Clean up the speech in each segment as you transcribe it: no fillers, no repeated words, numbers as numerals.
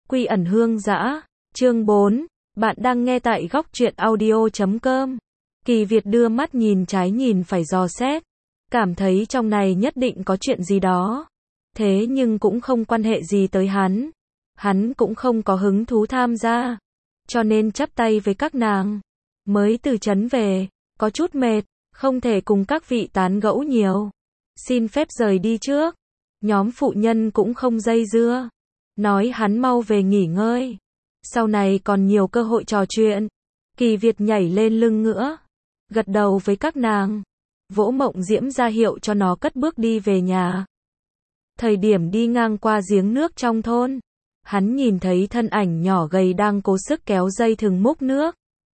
Quy ẩn hương dã, chương 4, bạn đang nghe tại góc truyện audio.com. Kỳ Việt đưa mắt nhìn trái nhìn phải dò xét, cảm thấy trong này nhất định có chuyện gì đó. Thế nhưng cũng không quan hệ gì tới hắn cũng không có hứng thú tham gia, cho nên chắp tay với các nàng. Mới từ trấn về, có chút mệt, không thể cùng các vị tán gẫu nhiều. Xin phép rời đi trước. Nhóm phụ nhân cũng không dây dưa, nói hắn mau về nghỉ ngơi, sau này còn nhiều cơ hội trò chuyện. Kỳ Việt nhảy lên lưng ngựa, gật đầu với các nàng, vỗ Mộng Diễm ra hiệu cho nó cất bước đi về nhà. Thời điểm đi ngang qua giếng nước trong thôn, hắn nhìn thấy thân ảnh nhỏ gầy đang cố sức kéo dây thừng múc nước.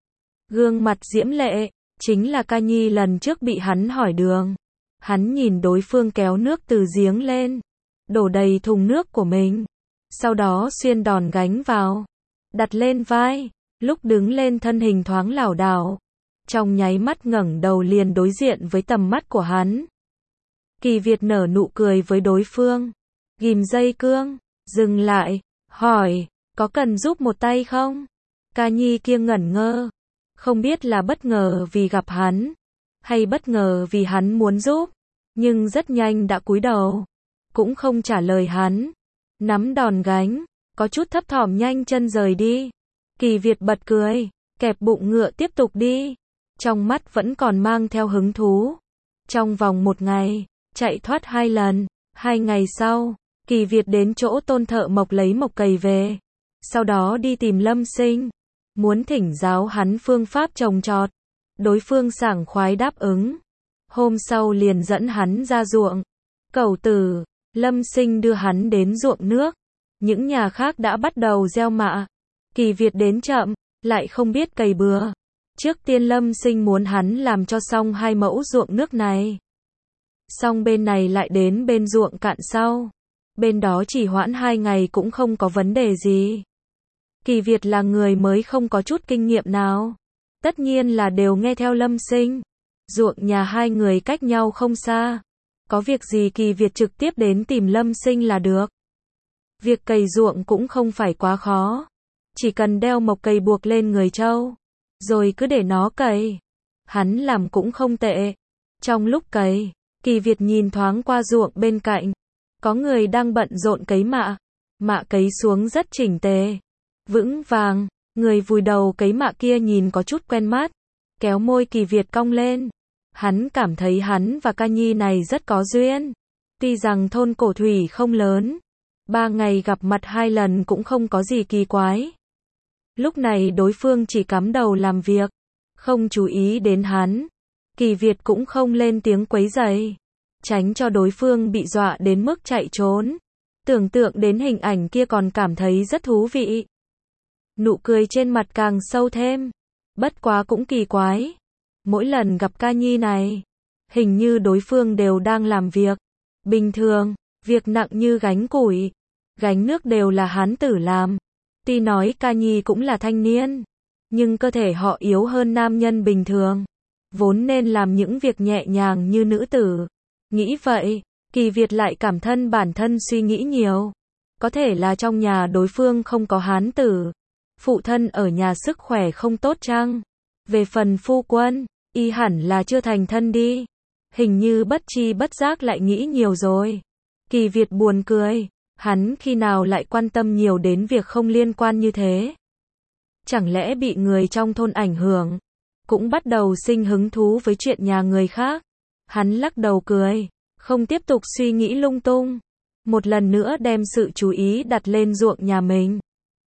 Gương mặt diễm lệ, chính là Ca Nhi lần trước bị hắn hỏi đường. Hắn nhìn đối phương kéo nước từ giếng lên, đổ đầy thùng nước của mình, sau đó xuyên đòn gánh vào, đặt lên vai, lúc đứng lên thân hình thoáng lảo đảo, trong nháy mắt ngẩng đầu liền đối diện với tầm mắt của hắn. Kỳ Việt nở nụ cười với đối phương, ghim dây cương, dừng lại, hỏi, có cần giúp một tay không? Ca Nhi kia ngẩn ngơ, không biết là bất ngờ vì gặp hắn, hay bất ngờ vì hắn muốn giúp, nhưng rất nhanh đã cúi đầu, cũng không trả lời hắn, nắm đòn gánh, có chút thấp thỏm nhanh chân rời đi. Kỳ Việt bật cười, kẹp bụng ngựa tiếp tục đi, trong mắt vẫn còn mang theo hứng thú. Trong vòng 1 ngày, chạy thoát 2 lần, 2 ngày sau, Kỳ Việt đến chỗ Tôn thợ mộc lấy mộc cày về, sau đó đi tìm Lâm Sinh, muốn thỉnh giáo hắn phương pháp trồng trọt. Đối phương sảng khoái đáp ứng. Hôm sau liền dẫn hắn ra ruộng. Cẩu tử, Lâm Sinh đưa hắn đến ruộng nước. Những nhà khác đã bắt đầu gieo mạ. Kỳ Việt đến chậm, lại không biết cày bừa. Trước tiên Lâm Sinh muốn hắn làm cho xong 2 mẫu ruộng nước này. Xong bên này lại đến bên ruộng cạn sau. Bên đó chỉ hoãn 2 ngày cũng không có vấn đề gì. Kỳ Việt là người mới không có chút kinh nghiệm nào. Tất nhiên là đều nghe theo Lâm Sinh. Ruộng nhà hai người cách nhau không xa. Có việc gì Kỳ Việt trực tiếp đến tìm Lâm Sinh là được. Việc cày ruộng cũng không phải quá khó. Chỉ cần đeo mộc cày buộc lên người trâu, rồi cứ để nó cày. Hắn làm cũng không tệ. Trong lúc cày, Kỳ Việt nhìn thoáng qua ruộng bên cạnh. Có người đang bận rộn cấy mạ. Mạ cấy xuống rất chỉnh tề, vững vàng. Người vùi đầu cấy mạ kia nhìn có chút quen mắt, kéo môi Kỳ Việt cong lên. Hắn cảm thấy hắn và Ca Nhi này rất có duyên. Tuy rằng thôn Cổ Thủy không lớn, 3 ngày gặp mặt 2 lần cũng không có gì kỳ quái. Lúc này đối phương chỉ cắm đầu làm việc, không chú ý đến hắn. Kỳ Việt cũng không lên tiếng quấy rầy, tránh cho đối phương bị dọa đến mức chạy trốn. Tưởng tượng đến hình ảnh kia còn cảm thấy rất thú vị. Nụ cười trên mặt càng sâu thêm. Bất quá cũng kỳ quái. Mỗi lần gặp Ca Nhi này, hình như đối phương đều đang làm việc. Bình thường, việc nặng như gánh củi, gánh nước đều là hán tử làm. Tuy nói Ca Nhi cũng là thanh niên, nhưng cơ thể họ yếu hơn nam nhân bình thường. Vốn nên làm những việc nhẹ nhàng như nữ tử. Nghĩ vậy, Kỳ Việt lại cảm thân bản thân suy nghĩ nhiều. Có thể là trong nhà đối phương không có hán tử. Phụ thân ở nhà sức khỏe không tốt chăng? Về phần phu quân, y hẳn là chưa thành thân đi. Hình như bất chi bất giác lại nghĩ nhiều rồi. Kỳ Việt buồn cười, hắn khi nào lại quan tâm nhiều đến việc không liên quan như thế? Chẳng lẽ bị người trong thôn ảnh hưởng, cũng bắt đầu sinh hứng thú với chuyện nhà người khác? Hắn lắc đầu cười, không tiếp tục suy nghĩ lung tung. Một lần nữa đem sự chú ý đặt lên ruộng nhà mình.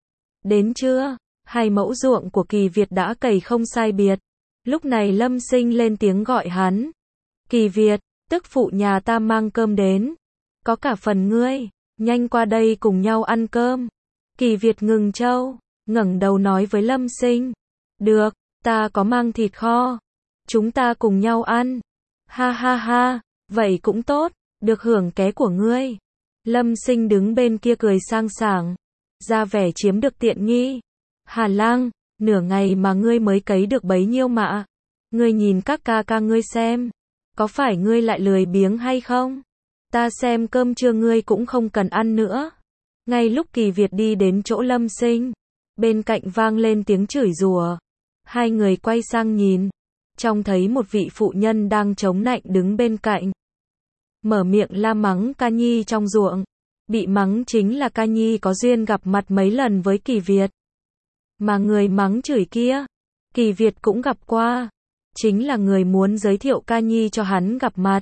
Đến trưa, 2 mẫu ruộng của Kỳ Việt đã cày không sai biệt. Lúc này Lâm Sinh lên tiếng gọi hắn. Kỳ Việt, tức phụ nhà ta mang cơm đến. Có cả phần ngươi, nhanh qua đây cùng nhau ăn cơm. Kỳ Việt ngừng trâu, ngẩng đầu nói với Lâm Sinh. Được, ta có mang thịt kho. Chúng ta cùng nhau ăn. Ha ha ha, vậy cũng tốt, được hưởng ké của ngươi. Lâm Sinh đứng bên kia cười sang sảng, ra vẻ chiếm được tiện nghi. Hà Lang, nửa ngày mà ngươi mới cấy được bấy nhiêu mạ. Ngươi nhìn các ca ngươi xem, có phải ngươi lại lười biếng hay không? Ta xem cơm trưa ngươi cũng không cần ăn nữa. Ngay lúc Kỳ Việt đi đến chỗ Lâm Sinh, bên cạnh vang lên tiếng chửi rủa. Hai người quay sang nhìn, trông thấy một vị phụ nhân đang chống nạnh đứng bên cạnh. Mở miệng la mắng ca nhi trong ruộng. Bị mắng chính là ca nhi có duyên gặp mặt mấy lần với Kỳ Việt. Mà người mắng chửi kia, Kỳ Việt cũng gặp qua. Chính là người muốn giới thiệu ca nhi cho hắn gặp mặt.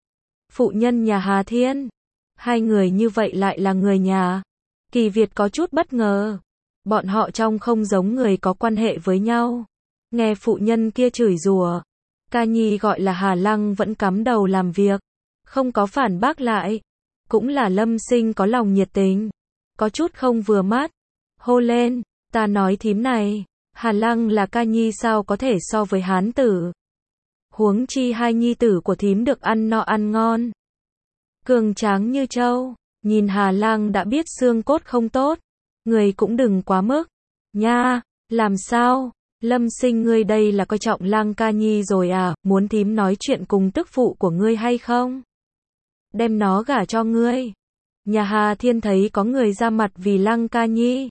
Phụ nhân nhà Hà Thiên. Hai người như vậy lại là người nhà. Kỳ Việt có chút bất ngờ. Bọn họ trông không giống người có quan hệ với nhau. Nghe phụ nhân kia chửi rủa, ca nhi gọi là Hà Lăng vẫn cắm đầu làm việc, không có phản bác lại. Cũng là Lâm Sinh có lòng nhiệt tình, có chút không vừa mắt, hô lên, ta nói thím này, Hà Lăng là ca nhi sao có thể so với hán tử. Huống chi hai nhi tử của thím được ăn no ăn ngon, cường tráng như trâu, nhìn Hà Lăng đã biết xương cốt không tốt, người cũng đừng quá mức, nha, làm sao? Lâm Sinh ngươi đây là coi trọng Lăng ca nhi rồi à, muốn thím nói chuyện cùng tức phụ của ngươi hay không? Đem nó gả cho ngươi. Nhà Hà Thiên thấy có người ra mặt vì Lăng ca nhi,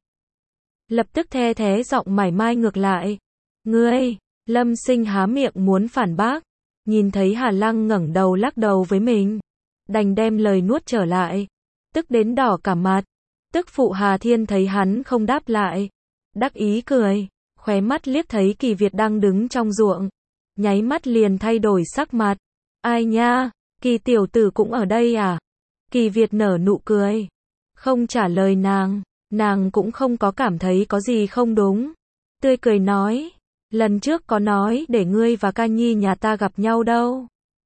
lập tức the thế giọng mải mai ngược lại. Ngươi, Lâm Sinh há miệng muốn phản bác, nhìn thấy Hà Lăng ngẩng đầu lắc đầu với mình, đành đem lời nuốt trở lại, tức đến đỏ cả mặt. Tức phụ Hà Thiên thấy hắn không đáp lại, đắc ý cười, khóe mắt liếc thấy Kỳ Việt đang đứng trong ruộng, nháy mắt liền thay đổi sắc mặt. Ai nha, Kỳ tiểu tử cũng ở đây à? Kỳ Việt nở nụ cười, không trả lời nàng cũng không có cảm thấy có gì không đúng. Tươi cười nói, lần trước có nói để ngươi và ca nhi nhà ta gặp nhau đâu.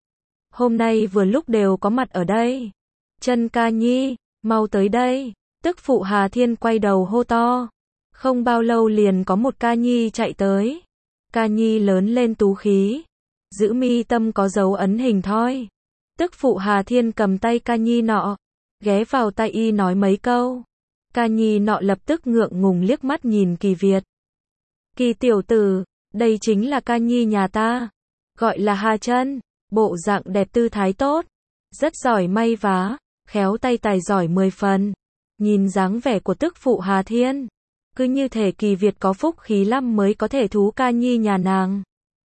Hôm nay vừa lúc đều có mặt ở đây. Chân ca nhi, mau tới đây. Tức phụ Hà Thiên quay đầu hô to. Không bao lâu liền có một ca nhi chạy tới. Ca nhi lớn lên tú khí, giữ mi tâm có dấu ấn hình thoi. Tức phụ Hà Thiên cầm tay ca nhi nọ, ghé vào tai y nói mấy câu. Ca nhi nọ lập tức ngượng ngùng liếc mắt nhìn Kỳ Việt. Kỳ tiểu tử, đây chính là ca nhi nhà ta, gọi là Hà Chân, bộ dạng đẹp tư thái tốt, rất giỏi may vá, khéo tay tài giỏi 10 phần. Nhìn dáng vẻ của tức phụ Hà Thiên, cứ như thể Kỳ Việt có phúc khí lắm mới có thể thú ca nhi nhà nàng.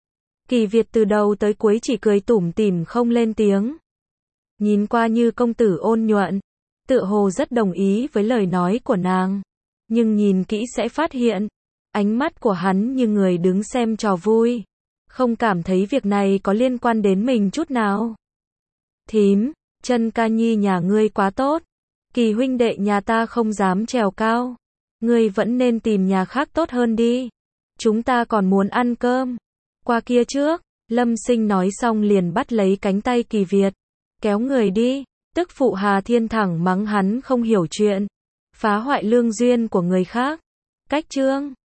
Kỳ Việt từ đầu tới cuối chỉ cười tủm tỉm không lên tiếng. Nhìn qua như công tử ôn nhuận, tựa hồ rất đồng ý với lời nói của nàng. Nhưng nhìn kỹ sẽ phát hiện, ánh mắt của hắn như người đứng xem trò vui, không cảm thấy việc này có liên quan đến mình chút nào. Thím, Chân ca nhi nhà ngươi quá tốt, Kỳ huynh đệ nhà ta không dám trèo cao. Ngươi vẫn nên tìm nhà khác tốt hơn đi. Chúng ta còn muốn ăn cơm. Qua kia trước, Lâm Sinh nói xong liền bắt lấy cánh tay Kỳ Việt, kéo người đi. Tức phụ Hà Thiên thẳng mắng hắn không hiểu chuyện, phá hoại lương duyên của người khác. Cách chương